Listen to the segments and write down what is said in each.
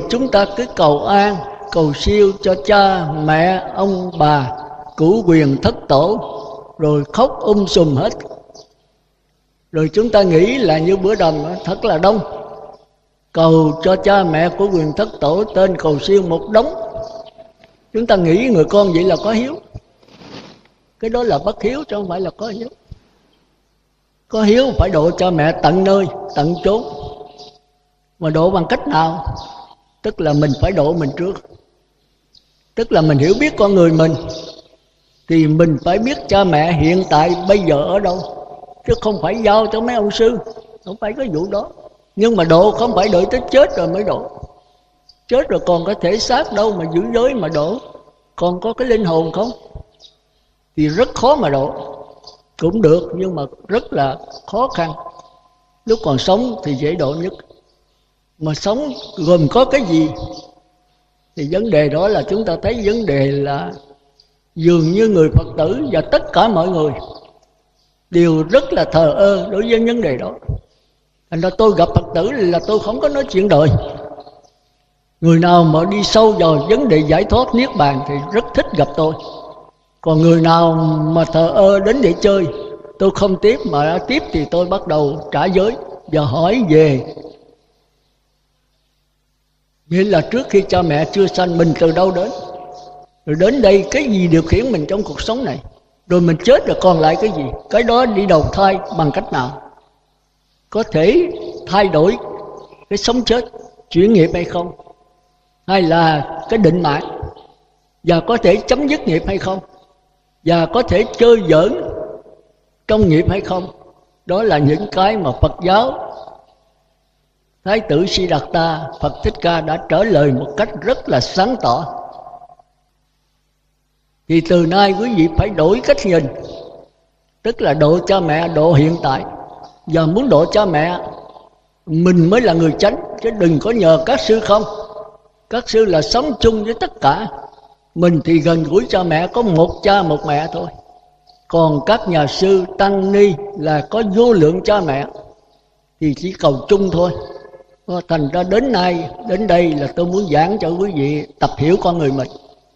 chúng ta cứ cầu an, cầu siêu cho cha, mẹ, ông bà, cửu quyền thất tổ, rồi khóc sùm hết. Rồi chúng ta nghĩ là như bữa đầm thật là đông, cầu cho cha mẹ của quyền thất tổ, tên cầu siêu một đống. Chúng ta nghĩ người con vậy là có hiếu. Cái đó là bất hiếu chứ không phải là có hiếu. Có hiếu phải độ cha mẹ tận nơi, tận chốn. Mà độ bằng cách nào? Tức là mình phải độ mình trước. Tức là mình hiểu biết con người mình, thì mình phải biết cha mẹ hiện tại bây giờ ở đâu, chứ không phải giao cho mấy ông sư. Không phải có vụ đó. Nhưng mà độ không phải đợi tới chết rồi mới độ. Chết rồi còn có thể xác đâu mà giữ giới mà độ. Còn có cái linh hồn không thì rất khó mà độ. Cũng được nhưng mà rất là khó khăn. Lúc còn sống thì dễ độ nhất. Mà sống gồm có cái gì? Thì vấn đề đó là chúng ta thấy vấn đề là dường như người Phật tử và tất cả mọi người đều rất là thờ ơ đối với vấn đề đó. Thành ra tôi gặp Phật tử là tôi không có nói chuyện đời. Người nào mà đi sâu vào vấn đề giải thoát niết bàn thì rất thích gặp tôi. Còn người nào mà thờ ơ đến để chơi, tôi không tiếp, mà đã tiếp thì tôi bắt đầu trả giới và hỏi về. Nghĩa là trước khi cha mẹ chưa sanh mình từ đâu đến, rồi đến đây cái gì điều khiển mình trong cuộc sống này, rồi mình chết rồi còn lại cái gì, cái đó đi đầu thai bằng cách nào, có thể thay đổi cái sống chết, chuyển nghiệp hay không, hay là cái định mạng, và có thể chấm dứt nghiệp hay không, và có thể chơi giỡn trong nghiệp hay không. Đó là những cái mà Phật giáo Thái tử Siddhartha, Phật Thích Ca đã trả lời một cách rất là sáng tỏ. Thì từ nay quý vị phải đổi cách nhìn, tức là độ cha mẹ, độ hiện tại. Và muốn độ cha mẹ, mình mới là người chánh, chứ đừng có nhờ các sư không. Các sư là sống chung với tất cả. Mình thì gần gũi cha mẹ, có một cha một mẹ thôi. Còn các nhà sư, tăng ni là có vô lượng cha mẹ, thì chỉ cầu chung thôi. Thành ra đến nay, đến đây là tôi muốn giảng cho quý vị tập hiểu con người mình.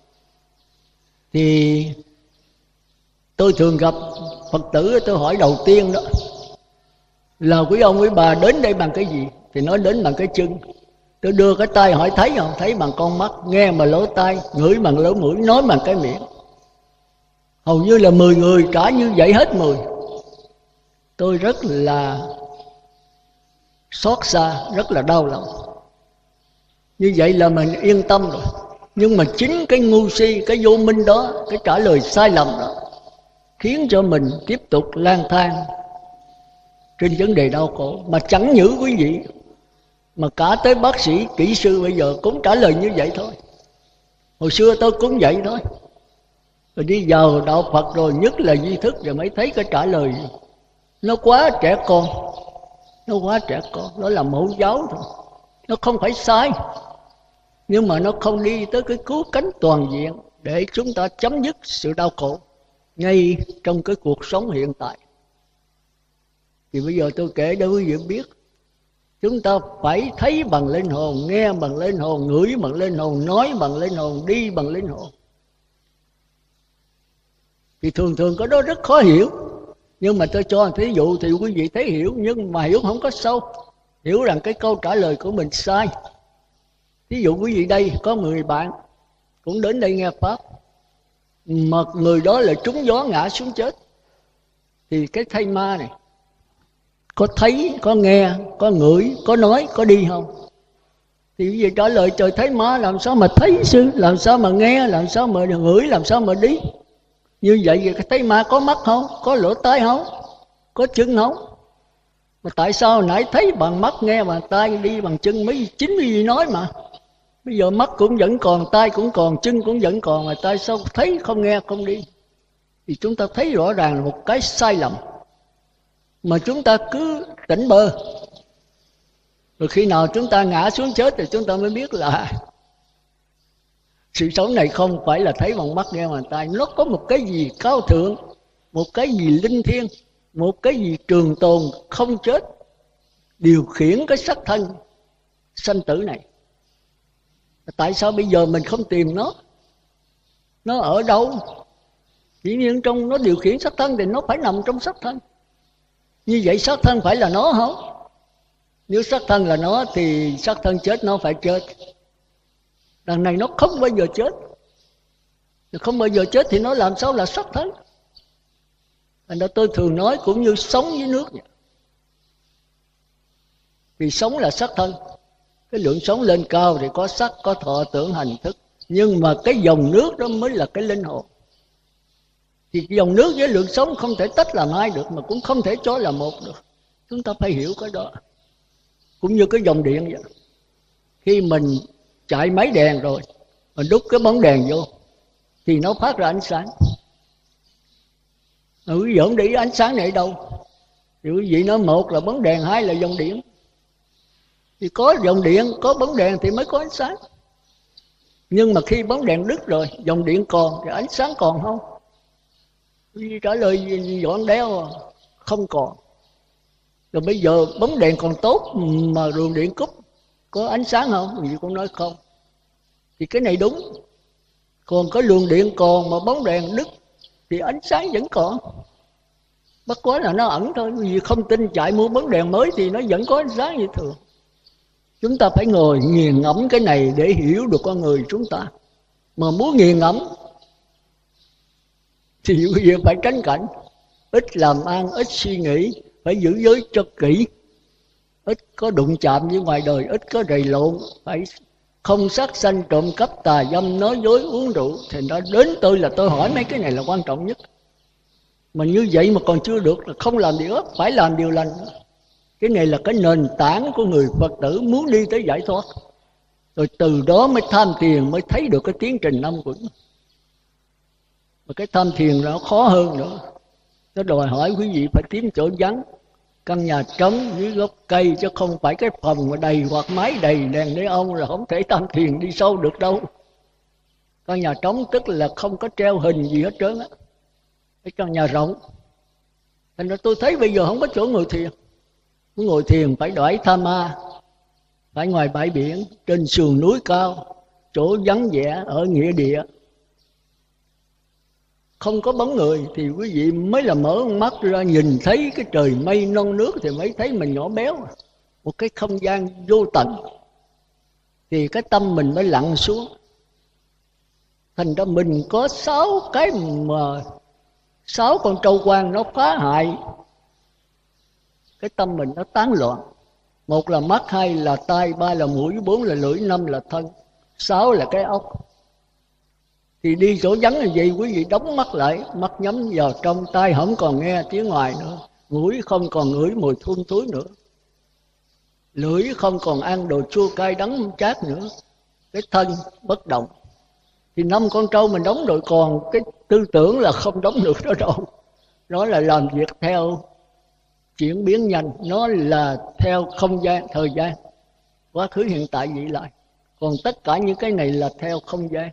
Thì tôi thường gặp Phật tử, tôi hỏi đầu tiên đó là quý ông quý bà đến đây bằng cái gì? Thì nói đến bằng cái chân. Tôi đưa cái tay hỏi thấy không? Thấy bằng con mắt, nghe bằng lỗ tai, ngửi bằng lỗ mũi, nói bằng cái miệng. Hầu như là 10 người trả như vậy hết 10. Tôi rất là xót xa, rất là đau lòng. Như vậy là mình yên tâm rồi. Nhưng mà chính cái ngu si, cái vô minh đó, cái trả lời sai lầm đó, khiến cho mình tiếp tục lang thang trên vấn đề đau khổ. Mà chẳng những quý vị, mà cả tới bác sĩ, kỹ sư bây giờ cũng trả lời như vậy thôi. Hồi xưa tôi cũng vậy thôi. Rồi đi vào đạo Phật rồi, nhất là duy thức, rồi mới thấy cái trả lời nó quá trẻ con. Nó quá trẻ con, nó là mẫu giáo thôi. Nó không phải sai, nhưng mà nó không đi tới cái cứu cánh toàn diện để chúng ta chấm dứt sự đau khổ ngay trong cái cuộc sống hiện tại. Thì bây giờ tôi kể để quý vị biết, chúng ta phải thấy bằng linh hồn, nghe bằng linh hồn, ngửi bằng linh hồn, nói bằng linh hồn, đi bằng linh hồn. Thì thường thường cái đó rất khó hiểu. Nhưng mà tôi cho thí dụ thì quý vị thấy hiểu, nhưng mà hiểu không có sâu. Hiểu rằng cái câu trả lời của mình sai. Ví dụ quý vị đây có người bạn cũng đến đây nghe Pháp, mà người đó là trúng gió ngã xuống chết. Thì cái thây ma này có thấy, có nghe, có ngửi, có nói, có đi không? Thì quý vị trả lời trời thấy ma làm sao mà thấy sư, làm sao mà nghe, làm sao mà ngửi, làm sao mà đi. Như vậy thì thấy ma có mắt không? Có lỗ tai không? Có chân không? Mà tại sao nãy thấy bằng mắt, nghe bằng tai, đi bằng chân, mấy chính vì nói mà. Bây giờ mắt cũng vẫn còn, tai cũng còn, chân cũng vẫn còn, mà tại sao thấy không nghe không đi? Thì chúng ta thấy rõ ràng là một cái sai lầm. Mà chúng ta cứ tỉnh bơ. Rồi khi nào chúng ta ngã xuống chết thì chúng ta mới biết là sự sống này không phải là thấy bằng mắt, nghe bằng tai. Nó có một cái gì cao thượng, một cái gì linh thiêng, một cái gì trường tồn không chết, điều khiển cái sắc thân sanh tử này. Tại sao bây giờ mình không tìm nó? Nó ở đâu? Dĩ nhiên trong nó điều khiển sắc thân thì nó phải nằm trong sắc thân. Như vậy sắc thân phải là nó không? Nếu sắc thân là nó thì sắc thân chết nó phải chết. Đằng này nó không bao giờ chết. Không bao giờ chết thì nó làm sao là sắc thân? Thành ra tôi thường nói cũng như sống với nước vậy. Vì sống là sắc thân. Cái lượng sống lên cao thì có sắc, có thọ, tưởng, hành, thức. Nhưng mà cái dòng nước đó mới là cái linh hồn. Thì dòng nước với lượng sống không thể tách làm hai được, mà cũng không thể cho là một được. Chúng ta phải hiểu cái đó. Cũng như cái dòng điện vậy. Khi mình chạy máy đèn rồi, mình đút cái bóng đèn vô thì nó phát ra ánh sáng. Quý vị không để ý ánh sáng này đâu. Thì quý vị nói một là bóng đèn, hai là dòng điện. Thì có dòng điện, có bóng đèn thì mới có ánh sáng. Nhưng mà khi bóng đèn đứt rồi, dòng điện còn thì ánh sáng còn không? Quý vị trả lời dọn đéo không còn. Rồi bây giờ bóng đèn còn tốt mà luồng điện cúp, có ánh sáng không? Quý vị cũng nói không. Thì cái này đúng. Còn có luồng điện còn mà bóng đèn đứt thì ánh sáng vẫn còn. Bất quá là nó ẩn thôi. Vì không tin chạy mua bóng đèn mới thì nó vẫn có ánh sáng như thường. Chúng ta phải ngồi nghiền ngẫm cái này để hiểu được con người chúng ta. Mà muốn nghiền ngẫm thì quý vị phải tránh cảnh. Ít làm ăn, ít suy nghĩ, phải giữ giới cho kỹ. Ít có đụng chạm với ngoài đời, ít có rầy lộn, phải không sát sanh, trộm cắp, tà dâm, nói dối, uống rượu. Thì nó đến tôi là tôi hỏi mấy cái này là quan trọng nhất. Mà như vậy mà còn chưa được là không làm điều ác, phải làm điều lành. Cái này là cái nền tảng của người Phật tử muốn đi tới giải thoát. Rồi từ đó mới tham thiền, mới thấy được cái tiến trình năm quẩn. Mà cái tham thiền nó khó hơn nữa. Nó đòi hỏi quý vị phải kiếm chỗ vắng, căn nhà trống dưới gốc cây, chứ không phải cái phòng mà đầy hoặc máy đầy đèn neon là không thể tham thiền đi sâu được đâu. Căn nhà trống tức là không có treo hình gì hết trơn á. Cái căn nhà rộng. Thành ra tôi thấy bây giờ không có chỗ ngồi thiền. Muốn ngồi thiền phải đợi tha ma, phải ngoài bãi biển, trên sườn núi cao, chỗ vắng vẻ ở nghĩa địa. Không có bóng người thì quý vị mới là mở mắt ra nhìn thấy cái trời mây non nước thì mới thấy mình nhỏ béo. Một cái không gian vô tận thì cái tâm mình mới lặn xuống. Thành ra mình có 6 cái mà 6 con trâu quan nó phá hại cái tâm mình, nó tán loạn. 1 là mắt, 2 là tai, 3 là mũi, 4 là lưỡi, 5 là thân, 6 là cái óc. Thì đi chỗ vắng là gì? Quý vị đóng mắt lại, mắt nhắm vào trong, tai không còn nghe tiếng ngoài nữa, mũi không còn ngửi mùi thum thúi nữa, lưỡi không còn ăn đồ chua cay đắng chát nữa, cái thân bất động. Thì 5 con trâu mình đóng rồi, còn cái tư tưởng là không đóng được đó đâu. Nó là làm việc theo chuyển biến nhanh, nó là theo không gian, thời gian, quá khứ, hiện tại, vị lai. Còn tất cả những cái này là theo không gian.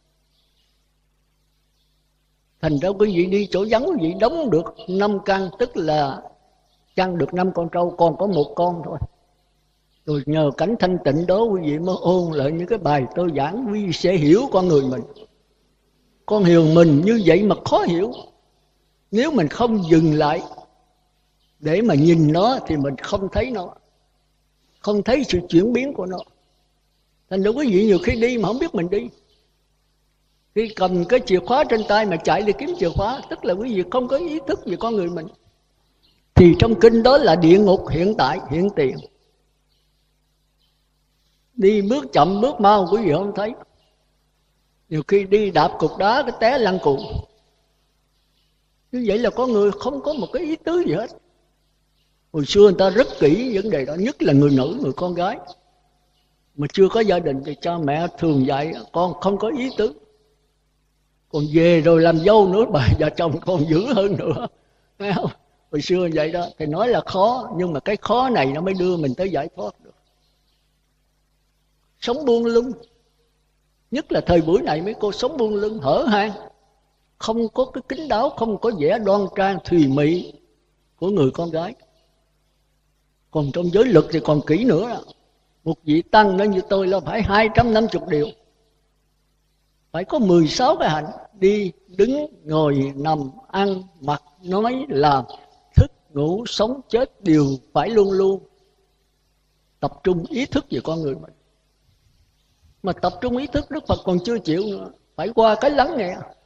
Thành ra quý vị đi chỗ vắng, quý vị đóng được 5 căn, tức là chăn được 5 con trâu, còn có 1 con thôi. Rồi nhờ cảnh thanh tịnh đó quý vị mới ôn lại những cái bài tôi giảng, quý vị sẽ hiểu con người mình. Con hiểu mình như vậy mà khó hiểu. Nếu mình không dừng lại để mà nhìn nó thì mình không thấy nó, không thấy sự chuyển biến của nó. Thành ra quý vị nhiều khi đi mà không biết mình đi. Khi cầm cái chìa khóa trên tay mà chạy đi kiếm chìa khóa, tức là quý vị không có ý thức về con người mình. Thì trong kinh đó là địa ngục hiện tại, hiện tiền. Đi bước chậm bước mau quý vị không thấy. Nhiều khi đi đạp cục đá cái té lăn cụ. Như vậy là có người không có một cái ý tứ gì hết. Hồi xưa người ta rất kỹ vấn đề đó, nhất là người nữ, người con gái mà chưa có gia đình thì cha mẹ thường dạy con không có ý tứ. Còn về rồi làm dâu nữa, bà và chồng còn dữ hơn nữa. Thấy không? Hồi xưa vậy đó, thì nói là khó, nhưng mà cái khó này nó mới đưa mình tới giải thoát được. Sống buông lung, nhất là thời buổi này mấy cô sống buông lung, hở hang, không có cái kín đáo, không có vẻ đoan trang thùy mị của người con gái. Còn trong giới luật thì còn kỹ nữa đó. Một vị tăng đó như tôi là phải 250 điều. Phải có 16 cái hạnh: đi, đứng, ngồi, nằm, ăn, mặc, nói, làm, thức, ngủ, sống, chết đều phải luôn luôn tập trung ý thức về con người mình. Mà tập trung ý thức Đức Phật còn chưa chịu nữa, phải qua cái lắng nghe.